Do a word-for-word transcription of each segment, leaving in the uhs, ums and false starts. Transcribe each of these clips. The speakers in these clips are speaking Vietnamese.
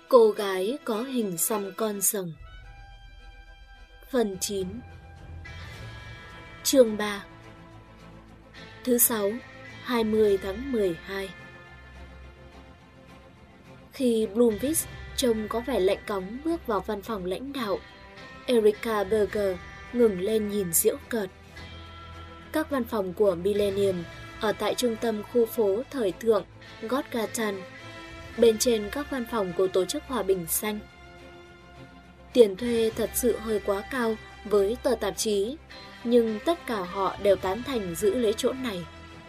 Cô gái có hình xăm con rồng. Phần chín. Chương ba. Thứ sáu, hai mươi tháng mười hai. Khi Bloomfield trông có vẻ lạnh cóng bước vào văn phòng lãnh đạo, Erica Berger ngừng lên nhìn giễu cợt. Các văn phòng của Millennium ở tại trung tâm khu phố thời thượng Gottgarten, bên trên các văn phòng của Tổ chức Hòa bình Xanh. Tiền thuê thật sự hơi quá cao với tờ tạp chí, nhưng tất cả họ đều tán thành giữ lấy chỗ này.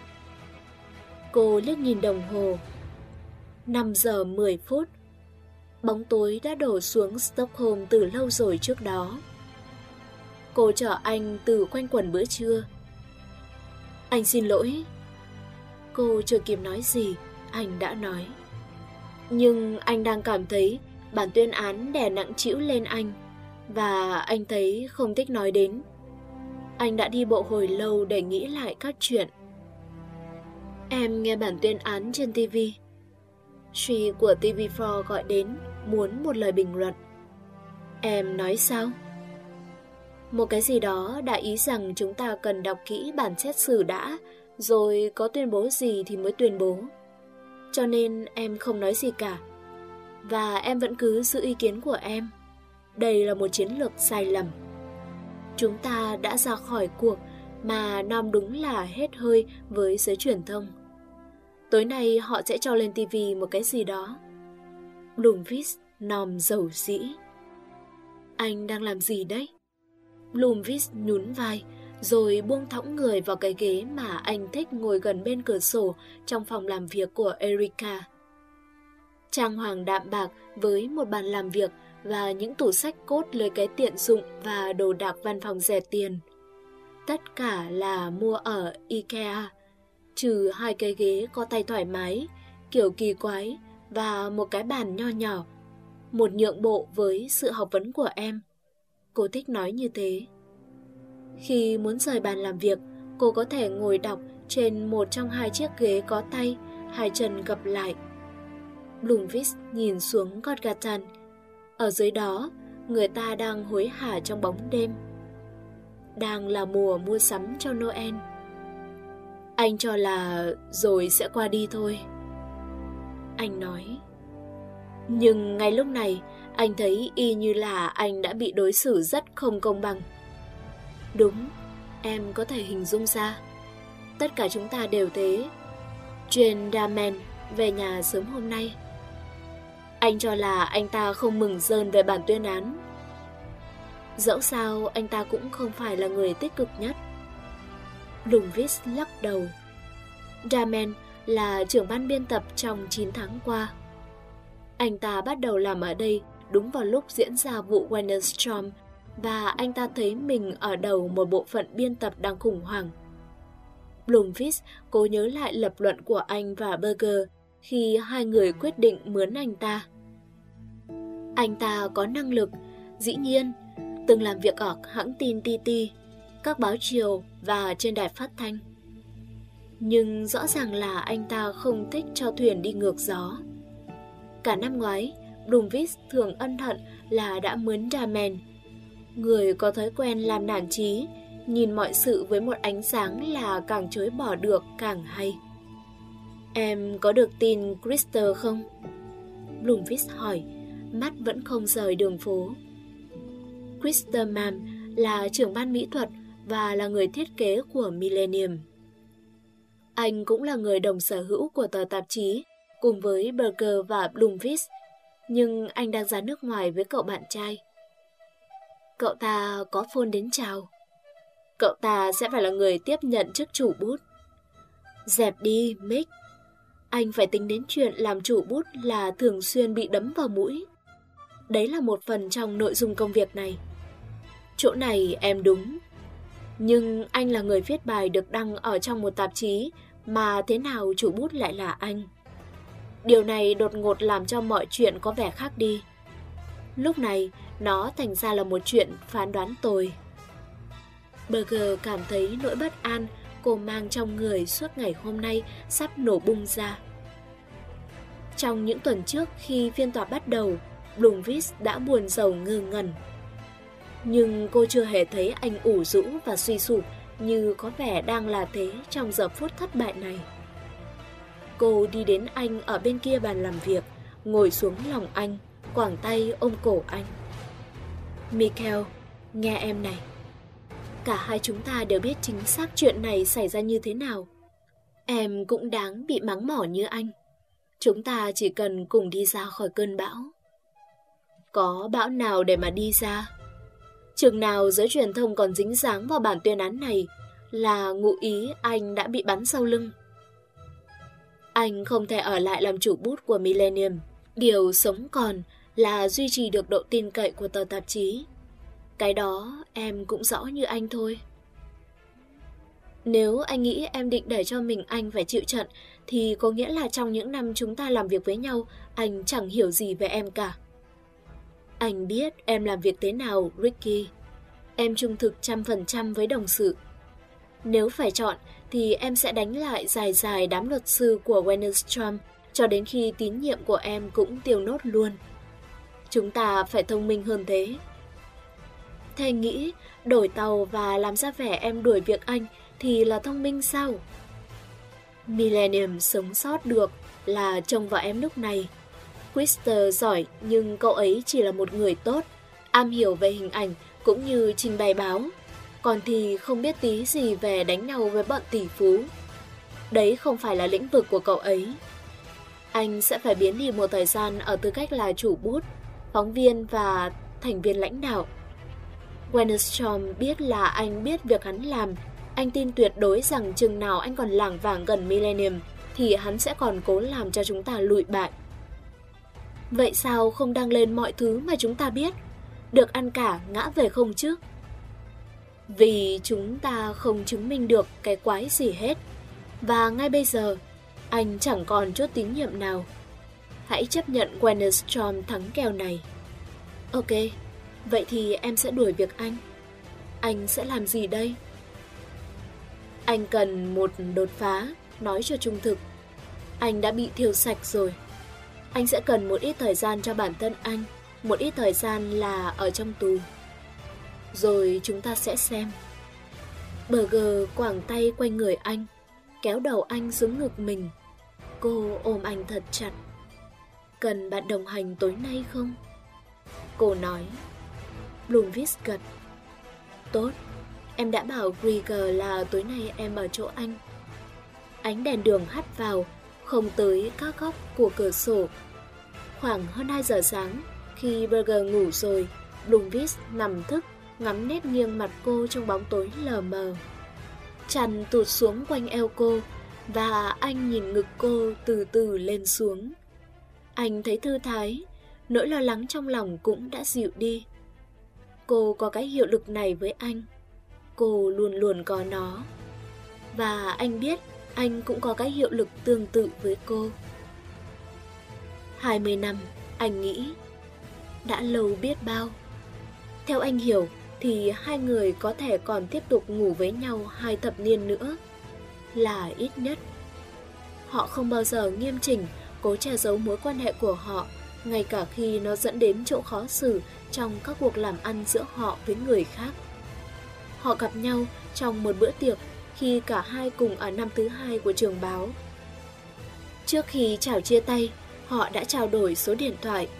Cô liếc nhìn đồng hồ. năm giờ mười phút. Bóng tối đã đổ xuống Stockholm từ lâu rồi trước đó. Cô chở anh từ quanh quẩn bữa trưa. Anh xin lỗi. Cô chưa kịp nói gì, anh đã nói. Nhưng anh đang cảm thấy bản tuyên án đè nặng trĩu lên anh, và anh thấy không thích nói đến. Anh đã đi bộ hồi lâu để nghĩ lại các chuyện. Em nghe bản tuyên án trên ti vi. Suy của ti vi bốn gọi đến, muốn một lời bình luận. Em nói sao? Một cái gì đó đại ý rằng chúng ta cần đọc kỹ bản xét xử đã, rồi có tuyên bố gì thì mới tuyên bố. Cho nên em không nói gì cả. Và em vẫn cứ giữ ý kiến của em. Đây là một chiến lược sai lầm. Chúng ta đã ra khỏi cuộc mà Nam đúng là hết hơi với giới truyền thông. Tối nay họ sẽ cho lên ti vi một cái gì đó. Bloomfield nòm dầu dĩ. Anh đang làm gì đấy? Bloomfield nhún vai, rồi buông thõng người vào cái ghế mà anh thích ngồi gần bên cửa sổ trong phòng làm việc của Erica. Trang hoàng đạm bạc với một bàn làm việc và những tủ sách cốt lấy cái tiện dụng và đồ đạc văn phòng rẻ tiền. Tất cả là mua ở IKEA, trừ hai cái ghế có tay thoải mái, kiểu kỳ quái và một cái bàn nho nhỏ, một nhượng bộ với sự học vấn của em. Cô thích nói như thế. Khi muốn rời bàn làm việc, cô có thể ngồi đọc trên một trong hai chiếc ghế có tay, hai chân gập lại. Bloomfield nhìn xuống Gottgarten. Ở dưới đó, người ta đang hối hả trong bóng đêm. Đang là mùa mua sắm cho Noel. Anh cho là rồi sẽ qua đi thôi. Anh nói. Nhưng ngay lúc này, anh thấy y như là anh đã bị đối xử rất không công bằng. Đúng, em có thể hình dung ra. Tất cả chúng ta đều thế. Jane Damen về nhà sớm hôm nay. Anh cho là anh ta không mừng rơn về bản tuyên án. Dẫu sao anh ta cũng không phải là người tích cực nhất. Bloomfield lắc đầu. Damen là trưởng ban biên tập trong chín tháng qua. Anh ta bắt đầu làm ở đây đúng vào lúc diễn ra vụ Wennerstrom, và anh ta thấy mình ở đầu một bộ phận biên tập đang khủng hoảng. Bloomfield cố nhớ lại lập luận của anh và Berger khi hai người quyết định mướn anh ta. Anh ta có năng lực, dĩ nhiên, từng làm việc ở hãng tin tê tê, các báo chiều và trên đài phát thanh. Nhưng rõ ràng là anh ta không thích cho thuyền đi ngược gió. Cả năm ngoái, Bloomfield thường ân hận là đã mướn Damen, người có thói quen làm nản chí, nhìn mọi sự với một ánh sáng là càng chối bỏ được càng hay. Em có được tin Krister không? Bloomfield hỏi, mắt vẫn không rời đường phố. Krister Mann là trưởng ban mỹ thuật và là người thiết kế của Millennium. Anh cũng là người đồng sở hữu của tờ tạp chí cùng với Berger và Bloomfield, nhưng anh đang ra nước ngoài với cậu bạn trai. Cậu ta có phone đến chào. Cậu ta sẽ phải là người tiếp nhận chức chủ bút. Dẹp đi, Mick. Anh phải tính đến chuyện làm chủ bút là thường xuyên bị đấm vào mũi. Đấy là một phần trong nội dung công việc này. Chỗ này em đúng. Nhưng anh là người viết bài được đăng ở trong một tạp chí, mà thế nào chủ bút lại là anh? Điều này đột ngột làm cho mọi chuyện có vẻ khác đi. Lúc này, nó thành ra là một chuyện phán đoán tồi. Berger cảm thấy nỗi bất an cô mang trong người suốt ngày hôm nay sắp nổ bung ra. Trong những tuần trước khi phiên tòa bắt đầu, Bloomfield đã buồn rầu ngơ ngẩn. Nhưng cô chưa hề thấy anh ủ rũ và suy sụp như có vẻ đang là thế trong giờ phút thất bại này. Cô đi đến anh ở bên kia bàn làm việc, ngồi xuống lòng anh, quàng tay ôm cổ anh. Michael, nghe em này. Cả hai chúng ta đều biết chính xác chuyện này xảy ra như thế nào. Em cũng đáng bị mắng mỏ như anh. Chúng ta chỉ cần cùng đi ra khỏi cơn bão. Có bão nào để mà đi ra? Chừng nào giới truyền thông còn dính dáng vào bản tuyên án này là ngụ ý anh đã bị bắn sau lưng. Anh không thể ở lại làm chủ bút của Millennium. Điều sống còn là duy trì được độ tin cậy của tờ tạp chí. Cái đó em cũng rõ như anh thôi. Nếu anh nghĩ em định để cho mình anh phải chịu trận, thì có nghĩa là trong những năm chúng ta làm việc với nhau, anh chẳng hiểu gì về em cả. Anh biết em làm việc thế nào, Ricky. Em trung thực trăm phần trăm với đồng sự. Nếu phải chọn, thì em sẽ đánh lại dài dài đám luật sư của Wennerstrom cho đến khi tín nhiệm của em cũng tiêu nốt luôn. Chúng ta phải thông minh hơn thế. Thế nghĩ đổi tàu và làm ra vẻ em đuổi việc anh thì là thông minh sao? Millennium sống sót được là trông vào em lúc này. Christer giỏi nhưng cậu ấy chỉ là một người tốt, am hiểu về hình ảnh cũng như trình bày báo. Còn thì không biết tí gì về đánh nhau với bọn tỷ phú. Đấy không phải là lĩnh vực của cậu ấy. Anh sẽ phải biến đi một thời gian ở tư cách là chủ bút, phóng viên và thành viên lãnh đạo. Wennerstrom biết là anh biết việc hắn làm. Anh tin tuyệt đối rằng chừng nào anh còn lảng vảng gần Millennium thì hắn sẽ còn cố làm cho chúng ta lụi bại. Vậy sao không đăng lên mọi thứ mà chúng ta biết? Được ăn cả ngã về không chứ? Vì chúng ta không chứng minh được cái quái gì hết. Và ngay bây giờ, anh chẳng còn chút tín nhiệm nào. Hãy chấp nhận Wennerstrom thắng kèo này. Ok, vậy thì em sẽ đuổi việc anh. Anh sẽ làm gì đây? Anh cần một đột phá, nói cho trung thực. Anh đã bị thiêu sạch rồi. Anh sẽ cần một ít thời gian cho bản thân anh, một ít thời gian là ở trong tù. Rồi chúng ta sẽ xem. Burger quàng tay quanh người anh, kéo đầu anh xuống ngực mình. Cô ôm anh thật chặt. Cần bạn đồng hành tối nay không? Cô nói. Bloomfield gật. Tốt, em đã bảo Grieger là tối nay em ở chỗ anh. Ánh đèn đường hắt vào, không tới các góc của cửa sổ. Khoảng hơn hai giờ sáng, khi Burger ngủ rồi, Bloomfield nằm thức, ngắm nét nghiêng mặt cô trong bóng tối lờ mờ. Chăn tụt xuống quanh eo cô, và anh nhìn ngực cô từ từ lên xuống. Anh thấy thư thái, nỗi lo lắng trong lòng cũng đã dịu đi. Cô có cái hiệu lực này với anh. Cô luôn luôn có nó. Và anh biết anh cũng có cái hiệu lực tương tự với cô. Hai mươi năm, anh nghĩ. Đã lâu biết bao. Theo anh hiểu thì hai người có thể còn tiếp tục ngủ với nhau hai thập niên nữa. Là ít nhất. Họ không bao giờ nghiêm chỉnh, cố che giấu mối quan hệ của họ, ngay cả khi nó dẫn đến chỗ khó xử trong các cuộc làm ăn giữa họ với người khác. Họ gặp nhau trong một bữa tiệc khi cả hai cùng ở năm thứ hai của trường báo. Trước khi chào chia tay, họ đã trao đổi số điện thoại.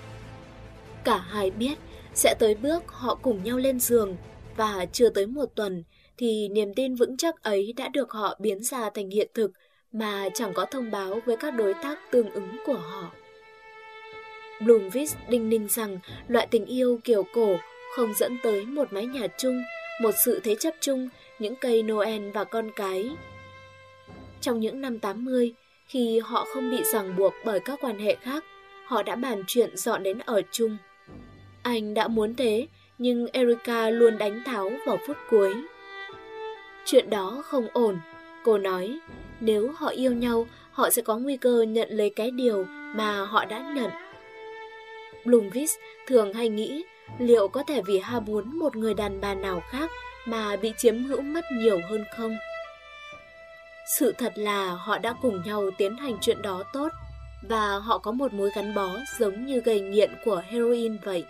Cả hai biết sẽ tới bước họ cùng nhau lên giường, và chưa tới một tuần thì niềm tin vững chắc ấy đã được họ biến ra thành hiện thực mà chẳng có thông báo với các đối tác tương ứng của họ. Bloomfield đinh ninh rằng loại tình yêu kiểu cổ không dẫn tới một mái nhà chung, một sự thế chấp chung, những cây Noel và con cái. Trong những năm tám mươi, khi họ không bị ràng buộc bởi các quan hệ khác, họ đã bàn chuyện dọn đến ở chung. Anh đã muốn thế, nhưng Erica luôn đánh tháo vào phút cuối. Chuyện đó không ổn, cô nói. Nếu họ yêu nhau, họ sẽ có nguy cơ nhận lấy cái điều mà họ đã nhận. Bloomfield thường hay nghĩ liệu có thể vì ham muốn một người đàn bà nào khác mà bị chiếm hữu mất nhiều hơn không? Sự thật là họ đã cùng nhau tiến hành chuyện đó tốt. và họ có một mối gắn bó giống như gây nghiện của heroin vậy.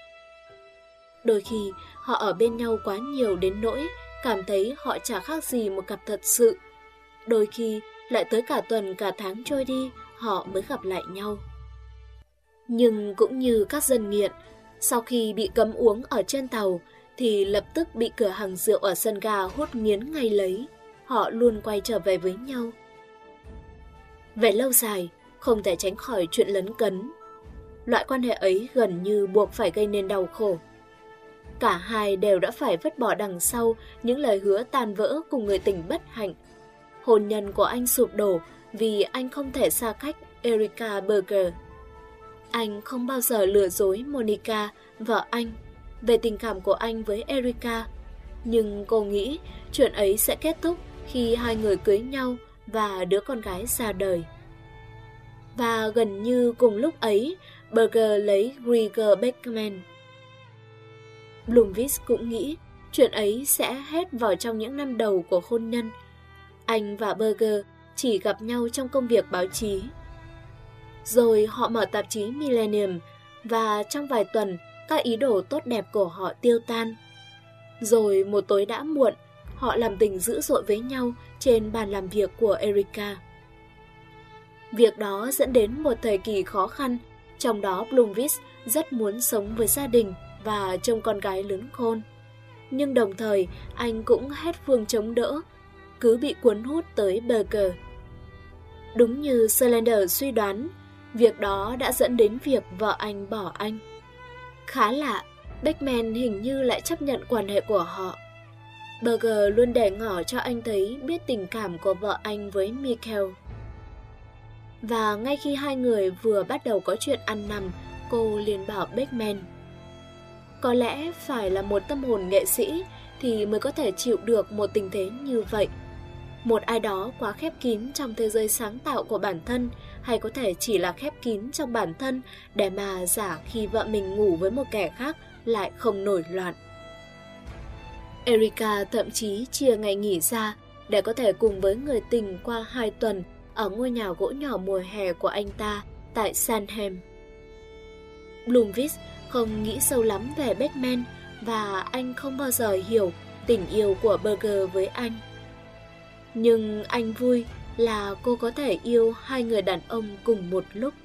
Đôi khi họ ở bên nhau quá nhiều đến nỗi cảm thấy họ chả khác gì một cặp thật sự. Đôi khi lại tới cả tuần cả tháng trôi đi họ mới gặp lại nhau. Nhưng cũng như các dân nghiện, sau khi bị cấm uống ở trên tàu thì lập tức bị cửa hàng rượu ở sân ga hút nghiến ngay lấy. Họ luôn quay trở về với nhau. Về lâu dài, không thể tránh khỏi chuyện lấn cấn. Loại quan hệ ấy gần như buộc phải gây nên đau khổ. Cả hai đều đã phải vứt bỏ đằng sau những lời hứa tàn vỡ cùng người tình bất hạnh. Hôn nhân của anh sụp đổ vì anh không thể xa cách Erica Berger. Anh không bao giờ lừa dối Monica, vợ anh, về tình cảm của anh với Erica. Nhưng cô nghĩ chuyện ấy sẽ kết thúc khi hai người cưới nhau và đứa con gái ra đời. Và gần như cùng lúc ấy, Berger lấy Gregor Beckman. Blomqvist cũng nghĩ chuyện ấy sẽ hết vào trong những năm đầu của hôn nhân. Anh và Berger chỉ gặp nhau trong công việc báo chí. Rồi họ mở tạp chí Millennium và trong vài tuần các ý đồ tốt đẹp của họ tiêu tan. Rồi một tối đã muộn, họ làm tình dữ dội với nhau trên bàn làm việc của Erica. Việc đó dẫn đến một thời kỳ khó khăn, trong đó Blomqvist rất muốn sống với gia đình và trông con gái lớn khôn. Nhưng đồng thời anh cũng hết phương chống đỡ, cứ bị cuốn hút tới Berger. Đúng như Solander suy đoán, việc đó đã dẫn đến việc vợ anh bỏ anh. Khá lạ, Beckman hình như lại chấp nhận quan hệ của họ. Berger luôn để ngỏ cho anh thấy biết tình cảm của vợ anh với Michael. Và ngay khi hai người vừa bắt đầu có chuyện ăn nằm, cô liền bảo Beckman: có lẽ phải là một tâm hồn nghệ sĩ thì mới có thể chịu được một tình thế như vậy. Một ai đó quá khép kín trong thế giới sáng tạo của bản thân, hay có thể chỉ là khép kín trong bản thân để mà giả khi vợ mình ngủ với một kẻ khác lại không nổi loạn. Erica thậm chí chia ngày nghỉ ra để có thể cùng với người tình qua hai tuần ở ngôi nhà gỗ nhỏ mùa hè của anh ta tại Sandham. Blomqvist không nghĩ sâu lắm về Beckman và anh không bao giờ hiểu tình yêu của Berger với anh. Nhưng anh vui là cô có thể yêu hai người đàn ông cùng một lúc.